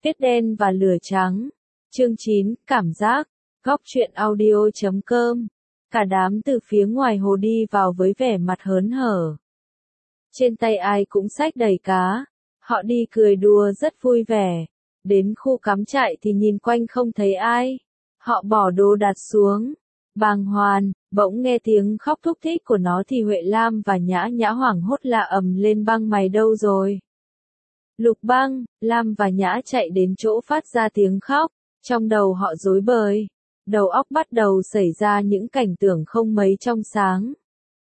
Tuyết đen và lửa trắng. Chương 9, cảm giác. Góc truyện audio.com. Cả đám từ phía ngoài hồ đi vào với vẻ mặt hớn hở. Trên tay ai cũng xách đầy cá. Họ đi cười đùa rất vui vẻ. Đến khu cắm trại thì nhìn quanh không thấy ai. Họ bỏ đồ đặt xuống. Bàng hoàng, bỗng nghe tiếng khóc thúc thích của nó thì Huệ Lam và Nhã Nhã hoảng hốt la ầm lên: Băng mày đâu rồi? Lục Băng, Lam và Nhã chạy đến chỗ phát ra tiếng khóc. Trong đầu họ rối bời. Đầu óc bắt đầu xảy ra những cảnh tưởng không mấy trong sáng.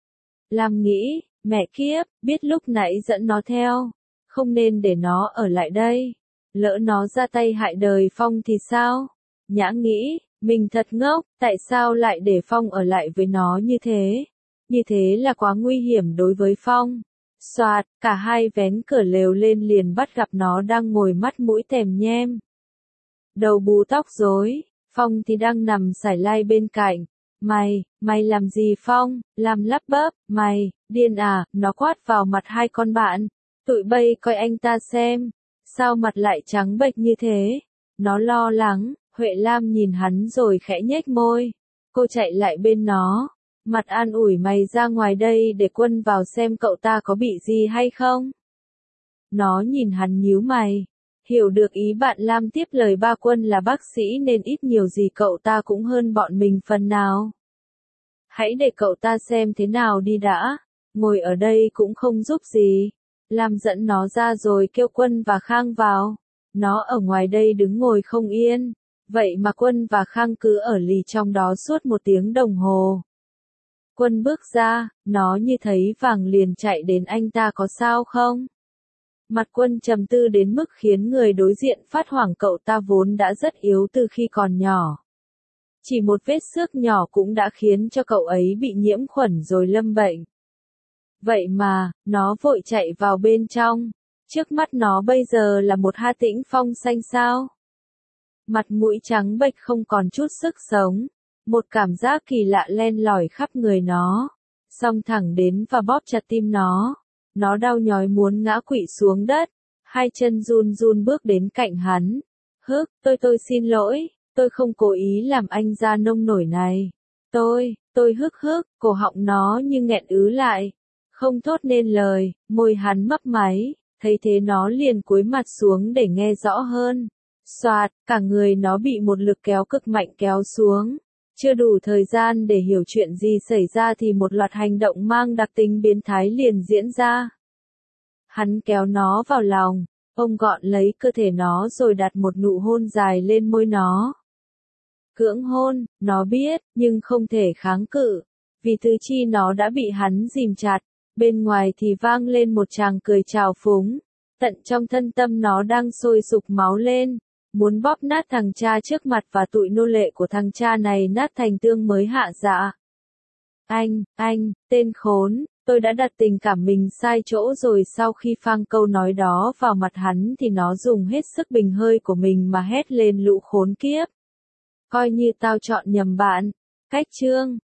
Lam nghĩ, mẹ kiếp, biết lúc nãy dẫn nó theo. Không nên để nó ở lại đây. Lỡ nó ra tay hại đời Phong thì sao? Nhã nghĩ, mình thật ngốc, tại sao lại để Phong ở lại với nó như thế? Như thế là quá nguy hiểm đối với Phong. Soạt, cả hai vén cửa lều lên liền bắt gặp nó đang ngồi mắt mũi tèm nhem. Đầu bù tóc rối, Phong thì đang nằm sải lai bên cạnh. Mày làm gì Phong? Lam lắp bắp, mày, điên à? Nó quát vào mặt hai con bạn. Tụi bay coi anh ta xem. Sao mặt lại trắng bệch như thế? Nó lo lắng. Huệ Lam nhìn hắn rồi khẽ nhếch môi. Cô chạy lại bên nó. Mặt an ủi: mày ra ngoài đây để Quân vào xem cậu ta có bị gì hay không. Nó nhìn hắn nhíu mày. Hiểu được ý bạn Lam, tiếp lời: ba Quân là bác sĩ nên ít nhiều gì cậu ta cũng hơn bọn mình phần nào. Hãy để cậu ta xem thế nào đi đã. Ngồi ở đây cũng không giúp gì. Lam dẫn nó ra rồi kêu Quân và Khang vào. Nó ở ngoài đây đứng ngồi không yên. Vậy mà Quân và Khang cứ ở lì trong đó suốt 1 tiếng đồng hồ. Quân bước ra, nó như thấy vàng liền chạy đến: anh ta có sao không? Mặt Quân trầm tư đến mức khiến người đối diện phát hoảng. Cậu ta vốn đã rất yếu từ khi còn nhỏ. Chỉ một vết xước nhỏ cũng đã khiến cho cậu ấy bị nhiễm khuẩn rồi lâm bệnh. Vậy mà, nó vội chạy vào bên trong. Trước mắt nó bây giờ là một Hà Tĩnh Phong xanh sao. Mặt mũi trắng bệch không còn chút sức sống. Một cảm giác kỳ lạ len lỏi khắp người nó. Xông thẳng đến và bóp chặt tim nó. Nó đau nhói muốn ngã quỵ xuống đất. Hai chân run run bước đến cạnh hắn. Tôi xin lỗi. Tôi không cố ý làm anh ra nông nổi này. Tôi cổ họng nó như nghẹn ứ lại. Không thốt nên lời, môi hắn mấp máy. Thấy thế nó liền cúi mặt xuống để nghe rõ hơn. Soạt, cả người nó bị một lực kéo cực mạnh kéo xuống. Chưa đủ thời gian để hiểu chuyện gì xảy ra thì một loạt hành động mang đặc tính biến thái liền diễn ra. Hắn kéo nó vào lòng, ôm gọn lấy cơ thể nó rồi đặt một nụ hôn dài lên môi nó. Cưỡng hôn, nó biết, nhưng không thể kháng cự, vì tứ chi nó đã bị hắn ghìm chặt. Bên ngoài thì vang lên một tràng cười trào phúng. Tận trong thân tâm nó đang sôi sục máu lên. Muốn bóp nát thằng cha trước mặt và tụi nô lệ của thằng cha này nát thành tương mới hạ dạ. Anh, tên khốn, tôi đã đặt tình cảm mình sai chỗ rồi. Sau khi phang câu nói đó vào mặt hắn thì nó dùng hết sức bình hơi của mình mà hét lên: lũ khốn kiếp. Coi như tao chọn nhầm bạn. Cách chương.